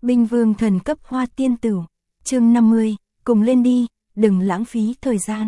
Binh vương thần cấp hoa tiên tử, chương 50, cùng lên đi, đừng lãng phí thời gian.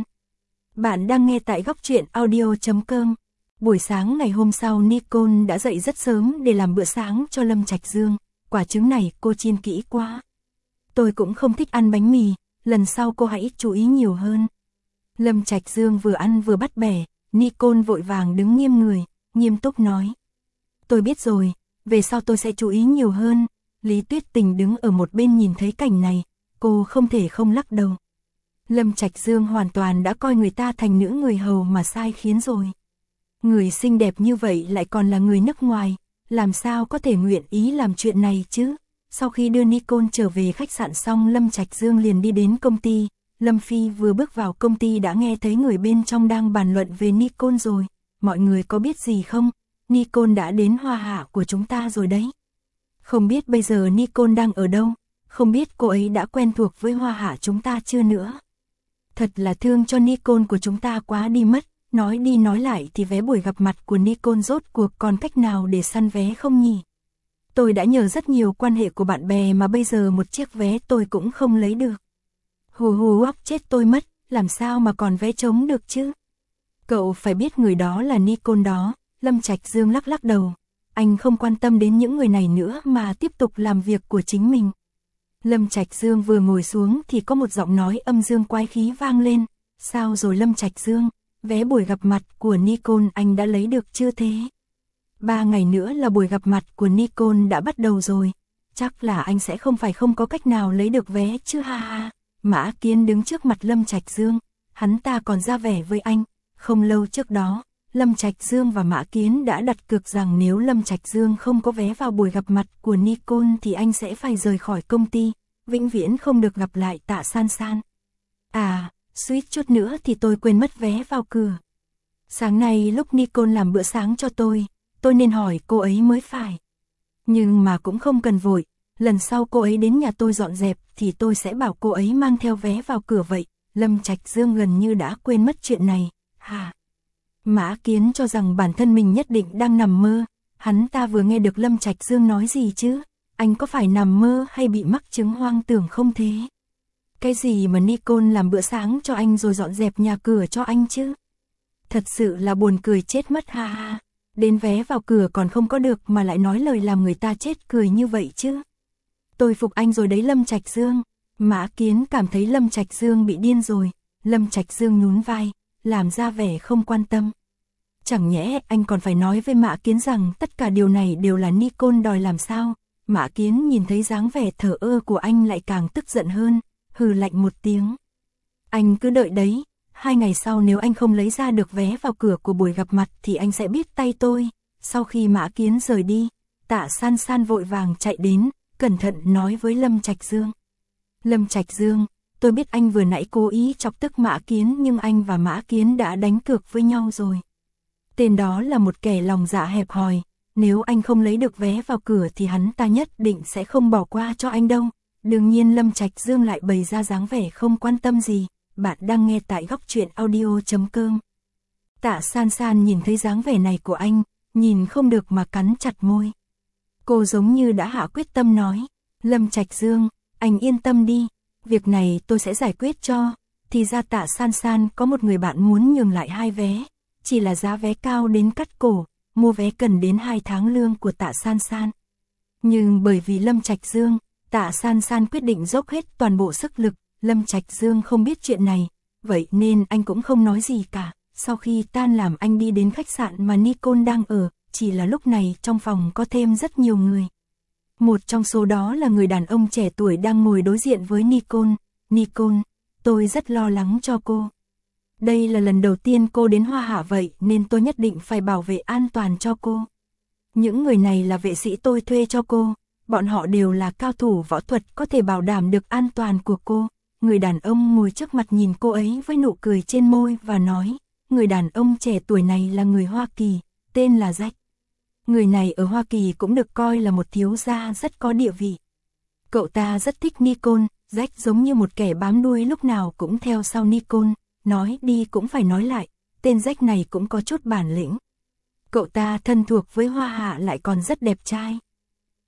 Bạn đang nghe tại góc truyện audio.com. Buổi sáng ngày hôm sau Nicole đã dậy rất sớm để làm bữa sáng cho Lâm Trạch Dương, quả trứng này cô chiên kỹ quá. Tôi cũng không thích ăn bánh mì, lần sau cô hãy chú ý nhiều hơn. Lâm Trạch Dương vừa ăn vừa bắt bẻ, Nicole vội vàng đứng nghiêm người, nghiêm túc nói. Tôi biết rồi, về sau tôi sẽ chú ý nhiều hơn. Lý Tuyết Tình đứng ở một bên nhìn thấy cảnh này, cô không thể không lắc đầu. Lâm Trạch Dương hoàn toàn đã coi người ta thành nữ người hầu mà sai khiến rồi. Người xinh đẹp như vậy lại còn là người nước ngoài, làm sao có thể nguyện ý làm chuyện này chứ? Sau khi đưa Nicole trở về khách sạn xong, Lâm Trạch Dương liền đi đến công ty. Lâm Phi vừa bước vào công ty đã nghe thấy người bên trong đang bàn luận về Nicole rồi. Mọi người có biết gì không? Nicole đã đến hoa hạ của chúng ta rồi đấy. Không biết bây giờ Nicole đang ở đâu? Không biết cô ấy đã quen thuộc với hoa hạ chúng ta chưa nữa? Thật là thương cho Nicole của chúng ta quá đi mất. Nói đi nói lại thì vé buổi gặp mặt của Nicole rốt cuộc còn cách nào để săn vé không nhỉ? Tôi đã nhờ rất nhiều quan hệ của bạn bè mà bây giờ một chiếc vé tôi cũng không lấy được. Hù hù óc chết tôi mất, làm sao mà còn vé trống được chứ? Cậu phải biết người đó là Nicole đó. Lâm Trạch Dương lắc lắc đầu. Anh không quan tâm đến những người này nữa mà tiếp tục làm việc của chính mình. Lâm Trạch Dương vừa ngồi xuống thì có một giọng nói âm dương quái khí vang lên. Sao rồi Lâm Trạch Dương? Vé buổi gặp mặt của Nicole anh đã lấy được chưa thế? 3 ngày nữa là buổi gặp mặt của Nicole đã bắt đầu rồi. Chắc là anh sẽ không có cách nào lấy được vé chứ ha ha. Mã Kiến đứng trước mặt Lâm Trạch Dương. Hắn ta còn ra vẻ với anh. Không lâu trước đó, Lâm Trạch Dương và Mã Kiến đã đặt cược rằng nếu Lâm Trạch Dương không có vé vào buổi gặp mặt của Nicole thì anh sẽ phải rời khỏi công ty, vĩnh viễn không được gặp lại Tạ San San. À, suýt chút nữa thì tôi quên mất vé vào cửa. Sáng nay lúc Nicole làm bữa sáng cho tôi nên hỏi cô ấy mới phải. Nhưng mà cũng không cần vội, lần sau cô ấy đến nhà tôi dọn dẹp thì tôi sẽ bảo cô ấy mang theo vé vào cửa vậy. Lâm Trạch Dương gần như đã quên mất chuyện này. Hả? Mã Kiến cho rằng bản thân mình nhất định đang nằm mơ. Hắn ta vừa nghe được Lâm Trạch Dương nói gì chứ? Anh có phải nằm mơ hay bị mắc chứng hoang tưởng không thế? Cái gì mà Nicole làm bữa sáng cho anh rồi dọn dẹp nhà cửa cho anh chứ? Thật sự là buồn cười chết mất ha ha. Đến vé vào cửa còn không có được mà lại nói lời làm người ta chết cười như vậy chứ. Tôi phục anh rồi đấy Lâm Trạch Dương. Mã Kiến cảm thấy Lâm Trạch Dương bị điên rồi. Lâm Trạch Dương nhún vai, làm ra vẻ không quan tâm. Chẳng nhẽ anh còn phải nói với Mã Kiến rằng tất cả điều này đều là Nicole đòi làm sao? Mã Kiến nhìn thấy dáng vẻ thờ ơ của anh lại càng tức giận hơn, hừ lạnh một tiếng. Anh cứ đợi đấy, 2 ngày sau nếu anh không lấy ra được vé vào cửa của buổi gặp mặt thì anh sẽ biết tay tôi. Sau khi Mã Kiến rời đi, Tạ San San vội vàng chạy đến, cẩn thận nói với Lâm Trạch Dương. Lâm Trạch Dương, tôi biết anh vừa nãy cố ý chọc tức Mã Kiến nhưng anh và Mã Kiến đã đánh cược với nhau rồi. Tên đó là một kẻ lòng dạ hẹp hòi, nếu anh không lấy được vé vào cửa thì hắn ta nhất định sẽ không bỏ qua cho anh đâu. Đương nhiên Lâm Trạch Dương lại bày ra dáng vẻ không quan tâm gì. Bạn đang nghe tại góc truyện audio.com. Tạ San San nhìn thấy dáng vẻ này của anh, nhìn không được mà cắn chặt môi. Cô giống như đã hạ quyết tâm nói, Lâm Trạch Dương, anh yên tâm đi, việc này tôi sẽ giải quyết cho. Thì ra Tạ San San có một người bạn muốn nhường lại 2 vé, chỉ là giá vé cao đến cắt cổ, mua vé cần đến 2 tháng lương của Tạ San San. Nhưng bởi vì Lâm Trạch Dương, Tạ San San quyết định dốc hết toàn bộ sức lực. Lâm Trạch Dương không biết chuyện này, vậy nên anh cũng không nói gì cả. Sau khi tan làm anh đi đến khách sạn mà Nicole đang ở, chỉ là lúc này trong phòng có thêm rất nhiều người. Một trong số đó là người đàn ông trẻ tuổi đang ngồi đối diện với Nicole. Nicole, tôi rất lo lắng cho cô. Đây là lần đầu tiên cô đến Hoa Hạ vậy nên tôi nhất định phải bảo vệ an toàn cho cô. Những người này là vệ sĩ tôi thuê cho cô, bọn họ đều là cao thủ võ thuật có thể bảo đảm được an toàn của cô. Người đàn ông ngồi trước mặt nhìn cô ấy với nụ cười trên môi và nói, người đàn ông trẻ tuổi này là người Hoa Kỳ, tên là Jack. Người này ở Hoa Kỳ cũng được coi là một thiếu gia rất có địa vị. Cậu ta rất thích Nicole, Jack giống như một kẻ bám đuôi lúc nào cũng theo sau Nicole, nói đi cũng phải nói lại, tên Jack này cũng có chút bản lĩnh. Cậu ta thân thuộc với Hoa Hạ lại còn rất đẹp trai.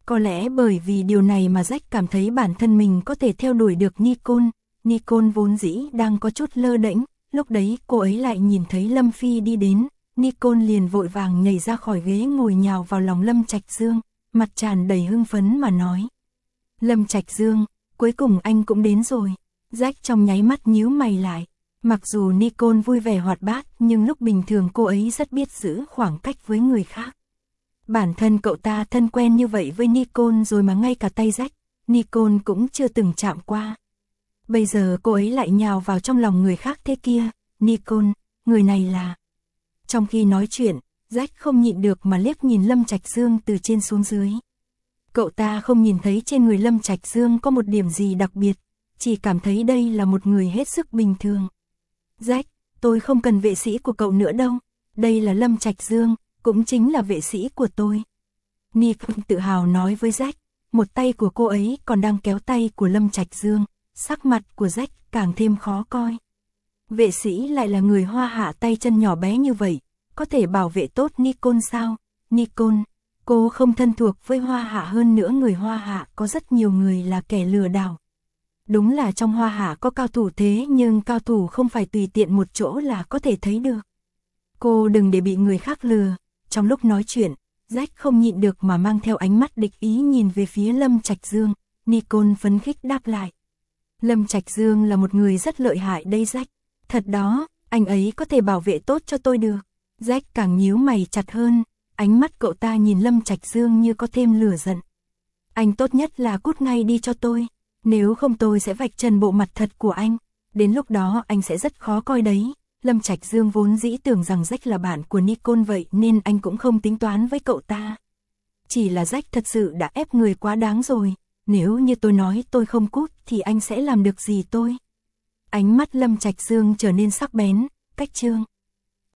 Có lẽ bởi vì điều này mà Jack cảm thấy bản thân mình có thể theo đuổi được Nicole. Nicole vốn dĩ đang có chút lơ đễnh, lúc đấy cô ấy lại nhìn thấy Lâm Phi đi đến, Nicole liền vội vàng nhảy ra khỏi ghế ngồi nhào vào lòng Lâm Trạch Dương, mặt tràn đầy hưng phấn mà nói. Lâm Trạch Dương, cuối cùng anh cũng đến rồi. Jack trong nháy mắt nhíu mày lại. Mặc dù Nicole vui vẻ hoạt bát, nhưng lúc bình thường cô ấy rất biết giữ khoảng cách với người khác. Bản thân cậu ta thân quen như vậy với Nicole rồi mà ngay cả tay Jack, Nicole cũng chưa từng chạm qua. Bây giờ cô ấy lại nhào vào trong lòng người khác thế kia. Nicole, người này là... Trong khi nói chuyện, Jack không nhịn được mà liếc nhìn Lâm Trạch Dương từ trên xuống dưới. Cậu ta không nhìn thấy trên người Lâm Trạch Dương có một điểm gì đặc biệt, chỉ cảm thấy đây là một người hết sức bình thường. Jack, tôi không cần vệ sĩ của cậu nữa đâu, đây là Lâm Trạch Dương, cũng chính là vệ sĩ của tôi. Nicole tự hào nói với Jack, một tay của cô ấy còn đang kéo tay của Lâm Trạch Dương, sắc mặt của Jack càng thêm khó coi. Vệ sĩ lại là người Hoa Hạ tay chân nhỏ bé như vậy, có thể bảo vệ tốt Nicole sao? Nicole, cô không thân thuộc với Hoa Hạ, hơn nữa người Hoa Hạ có rất nhiều người là kẻ lừa đảo. Đúng là trong Hoa Hạ có cao thủ thế nhưng cao thủ không phải tùy tiện một chỗ là có thể thấy được. Cô đừng để bị người khác lừa. Trong lúc nói chuyện, Jack không nhịn được mà mang theo ánh mắt địch ý nhìn về phía Lâm Trạch Dương. Nicole phấn khích đáp lại. Lâm Trạch Dương là một người rất lợi hại đây Jack. Thật đó, anh ấy có thể bảo vệ tốt cho tôi được. Jack càng nhíu mày chặt hơn, ánh mắt cậu ta nhìn Lâm Trạch Dương như có thêm lửa giận. Anh tốt nhất là cút ngay đi cho tôi, nếu không tôi sẽ vạch trần bộ mặt thật của anh, đến lúc đó anh sẽ rất khó coi đấy. Lâm Trạch Dương vốn dĩ tưởng rằng Jack là bạn của Nicole vậy nên anh cũng không tính toán với cậu ta. Chỉ là Jack thật sự đã ép người quá đáng rồi, nếu như tôi nói tôi không cút thì anh sẽ làm được gì tôi? Ánh mắt Lâm Trạch Dương trở nên sắc bén, cách Trương.